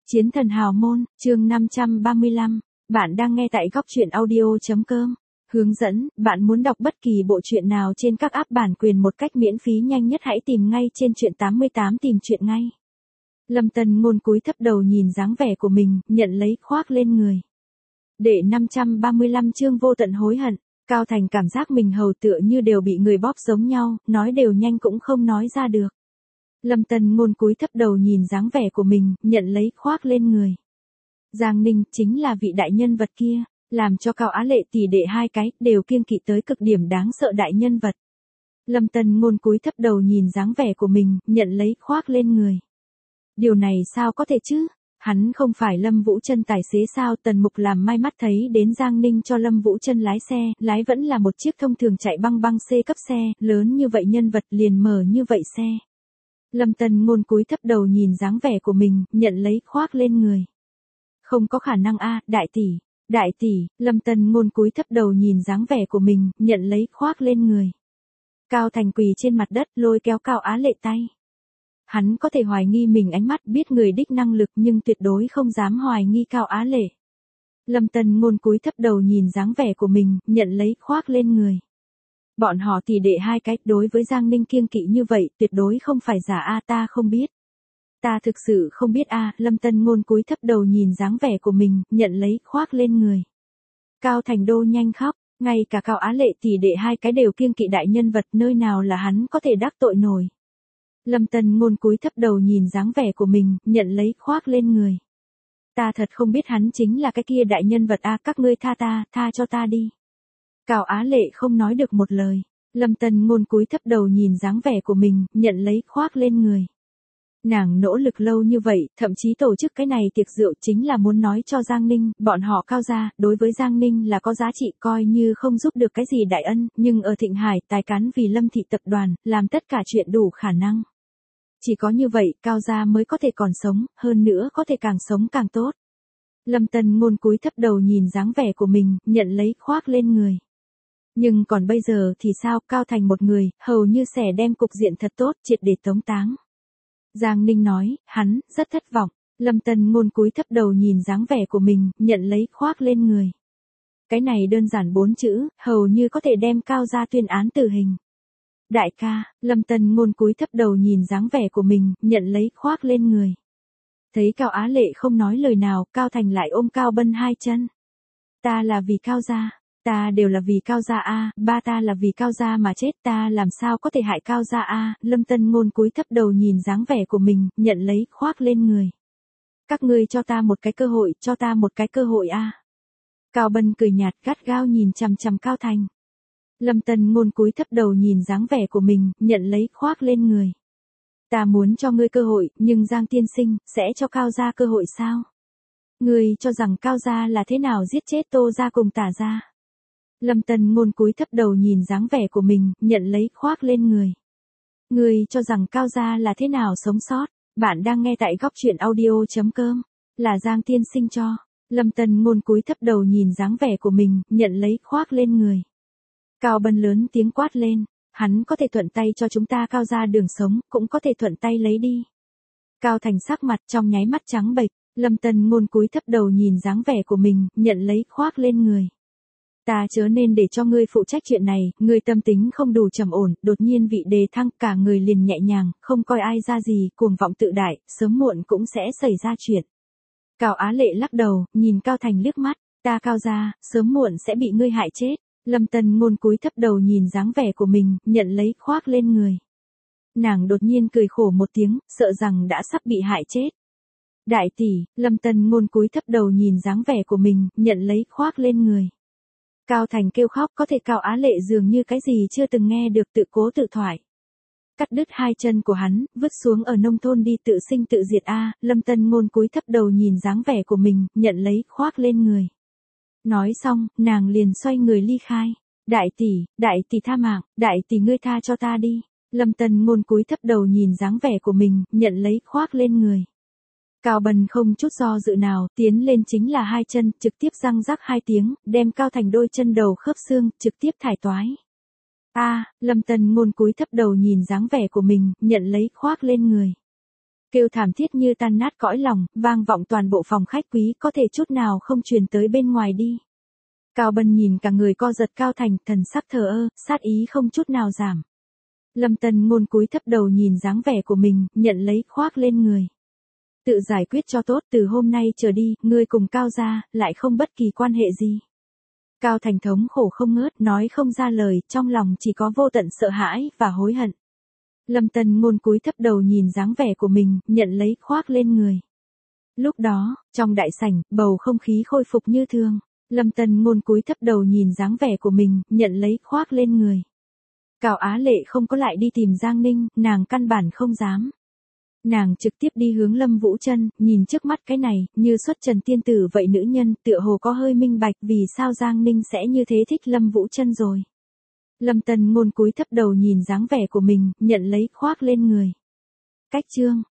Chiến thần hào môn, chương 535. Bạn đang nghe tại góc truyện audio.com. Hướng dẫn, bạn muốn đọc bất kỳ bộ truyện nào trên các app bản quyền một cách miễn phí nhanh nhất hãy tìm ngay trên truyện 88 tìm truyện ngay. Lâm Tân Ngôn cúi thấp đầu nhìn dáng vẻ của mình, nhận lấy khoác lên người. Đệ 535 chương vô tận hối hận. Cao Thành cảm giác mình hầu tựa như đều bị người bóp giống nhau, nói đều nhanh cũng không nói ra được. Lâm Tân Ngôn cúi thấp đầu nhìn dáng vẻ của mình, nhận lấy khoác lên người. Giang Ninh chính là vị đại nhân vật kia, làm cho Cao Á Lệ tỷ đệ hai cái đều kiêng kỵ tới cực điểm đáng sợ đại nhân vật. Lâm Tân Ngôn cúi thấp đầu nhìn dáng vẻ của mình, nhận lấy khoác lên người. Điều này sao có thể chứ? Hắn không phải Lâm Vũ Trân tài xế sao? Tần Mục làm mai mắt thấy đến Giang Ninh cho Lâm Vũ Trân lái xe, lái vẫn là một chiếc thông thường chạy băng băng C cấp xe, lớn như vậy nhân vật liền mở như vậy xe. Lâm Tân Ngôn cúi thấp đầu nhìn dáng vẻ của mình, nhận lấy khoác lên người. Không có khả năng a, đại tỷ, Lâm Tân Ngôn cúi thấp đầu nhìn dáng vẻ của mình, nhận lấy khoác lên người. Cao Thành quỳ trên mặt đất lôi kéo Cao Á Lệ tay. Hắn có thể hoài nghi mình ánh mắt biết người đích năng lực nhưng tuyệt đối không dám hoài nghi Cao Á Lệ. Lâm Tân Ngôn cúi thấp đầu nhìn dáng vẻ của mình, nhận lấy khoác lên người. Bọn họ tỷ đệ hai cái đối với Giang Ninh kiêng kỵ như vậy tuyệt đối không phải giả a, ta không biết. Ta thực sự không biết a. Lâm Tân Ngôn cúi thấp đầu nhìn dáng vẻ của mình, nhận lấy khoác lên người. Cao Thành Đô nhanh khóc, ngay cả Cao Á Lệ tỷ đệ hai cái đều kiêng kỵ đại nhân vật, nơi nào là hắn có thể đắc tội nổi. Lâm Tân Ngôn cúi thấp đầu nhìn dáng vẻ của mình, nhận lấy khoác lên người. Ta thật không biết hắn chính là cái kia đại nhân vật a, các ngươi tha cho ta đi. Cao Á Lệ không nói được một lời. Lâm Tân Ngôn cúi thấp đầu nhìn dáng vẻ của mình, nhận lấy khoác lên người. Nàng nỗ lực lâu như vậy, thậm chí tổ chức cái này tiệc rượu chính là muốn nói cho Giang Ninh, bọn họ Cao gia, đối với Giang Ninh là có giá trị, coi như không giúp được cái gì đại ân, nhưng ở Thịnh Hải tài cán vì Lâm thị tập đoàn, làm tất cả chuyện đủ khả năng. Chỉ có như vậy, Cao gia mới có thể còn sống, hơn nữa có thể càng sống càng tốt. Lâm Tân Ngôn cúi thấp đầu nhìn dáng vẻ của mình, nhận lấy khoác lên người. Nhưng còn bây giờ thì sao? Cao Thành một người, hầu như sẽ đem cục diện thật tốt, triệt để tống táng. Giang Ninh nói, hắn, rất thất vọng. Lâm Tân Ngôn cúi thấp đầu nhìn dáng vẻ của mình, nhận lấy khoác lên người. Cái này đơn giản 4 chữ, hầu như có thể đem Cao gia tuyên án tử hình. Đại ca, Lâm Tân Ngôn cúi thấp đầu nhìn dáng vẻ của mình, nhận lấy khoác lên người. Thấy Cao Á Lệ không nói lời nào, Cao Thành lại ôm Cao Bân hai chân. Ta là vì Cao gia. Ta đều là vì Cao gia a, ba ta là vì Cao gia mà chết, ta làm sao có thể hại Cao gia a. Lâm Tân Ngôn cúi thấp đầu nhìn dáng vẻ của mình, nhận lấy khoác lên người. Các ngươi cho ta một cái cơ hội a. Cao Bân cười nhạt gắt gao nhìn chằm chằm Cao Thành. Lâm Tân Ngôn cúi thấp đầu nhìn dáng vẻ của mình, nhận lấy khoác lên người. Ta muốn cho ngươi cơ hội, nhưng Giang tiên sinh sẽ cho Cao gia cơ hội sao? Ngươi cho rằng Cao gia là thế nào giết chết Tô gia cùng Tả gia? Lâm Tân Ngôn cúi thấp đầu nhìn dáng vẻ của mình, nhận lấy khoác lên người. Ngươi cho rằng Cao gia là thế nào sống sót? Bạn đang nghe tại góc truyện audio.com. Là Giang tiên sinh cho. Lâm Tân Ngôn cúi thấp đầu nhìn dáng vẻ của mình, nhận lấy khoác lên người. Cao Bân lớn tiếng quát lên. Hắn có thể thuận tay cho chúng ta Cao gia đường sống, cũng có thể thuận tay lấy đi. Cao Thành sắc mặt trong nháy mắt trắng bệch. Lâm Tân Ngôn cúi thấp đầu nhìn dáng vẻ của mình, nhận lấy khoác lên người. Ta chớ nên để cho ngươi phụ trách chuyện này, ngươi tâm tính không đủ trầm ổn, đột nhiên vị đề thăng, cả người liền nhẹ nhàng, không coi ai ra gì, cuồng vọng tự đại, sớm muộn cũng sẽ xảy ra chuyện. Cao Á Lệ lắc đầu, nhìn Cao Thành liếc mắt, ta Cao gia, sớm muộn sẽ bị ngươi hại chết. Lâm Tân Ngôn cúi thấp đầu nhìn dáng vẻ của mình, nhận lấy khoác lên người. Nàng đột nhiên cười khổ một tiếng, sợ rằng đã sắp bị hại chết. Đại tỷ, Lâm Tân Ngôn cúi thấp đầu nhìn dáng vẻ của mình, nhận lấy khoác lên người. Cao Thành kêu khóc, có thể Cao Á Lệ dường như cái gì chưa từng nghe được tự cố tự thoại. Cắt đứt hai chân của hắn, vứt xuống ở nông thôn đi tự sinh tự diệt a. Lâm Tân Ngôn cúi thấp đầu nhìn dáng vẻ của mình, nhận lấy khoác lên người. Nói xong, nàng liền xoay người ly khai. Đại tỷ tha mạng, đại tỷ ngươi tha cho ta đi. Lâm Tân Ngôn cúi thấp đầu nhìn dáng vẻ của mình, nhận lấy khoác lên người. Cao Bân không chút do dự nào, tiến lên chính là hai chân, trực tiếp răng rắc hai tiếng, đem Cao Thành đôi chân đầu khớp xương, trực tiếp thải toái. Lâm Tân Ngôn cúi thấp đầu nhìn dáng vẻ của mình, nhận lấy khoác lên người. Kêu thảm thiết như tan nát cõi lòng, vang vọng toàn bộ phòng khách quý, có thể chút nào không truyền tới bên ngoài đi. Cao Bân nhìn cả người co giật Cao Thành, thần sắc thờ ơ, sát ý không chút nào giảm. Lâm Tân Ngôn cúi thấp đầu nhìn dáng vẻ của mình, nhận lấy khoác lên người. Tự giải quyết cho tốt, từ hôm nay trở đi, ngươi cùng Cao gia lại không bất kỳ quan hệ gì. Cao Thành thống khổ không ngớt, nói không ra lời, trong lòng chỉ có vô tận sợ hãi và hối hận. Lâm Tân Ngôn cúi thấp đầu nhìn dáng vẻ của mình, nhận lấy khoác lên người. Lúc đó, trong đại sảnh, bầu không khí khôi phục như thường. Lâm Tân Ngôn cúi thấp đầu nhìn dáng vẻ của mình, nhận lấy khoác lên người. Cao Á Lệ không có lại đi tìm Giang Ninh, nàng căn bản không dám. Nàng trực tiếp đi hướng Lâm Vũ Trân, nhìn trước mắt cái này, như xuất trần tiên tử vậy nữ nhân, tựa hồ có hơi minh bạch vì sao Giang Ninh sẽ như thế thích Lâm Vũ Trân rồi. Lâm Tân Ngôn cúi thấp đầu nhìn dáng vẻ của mình, nhận lấy khoác lên người. Cách chương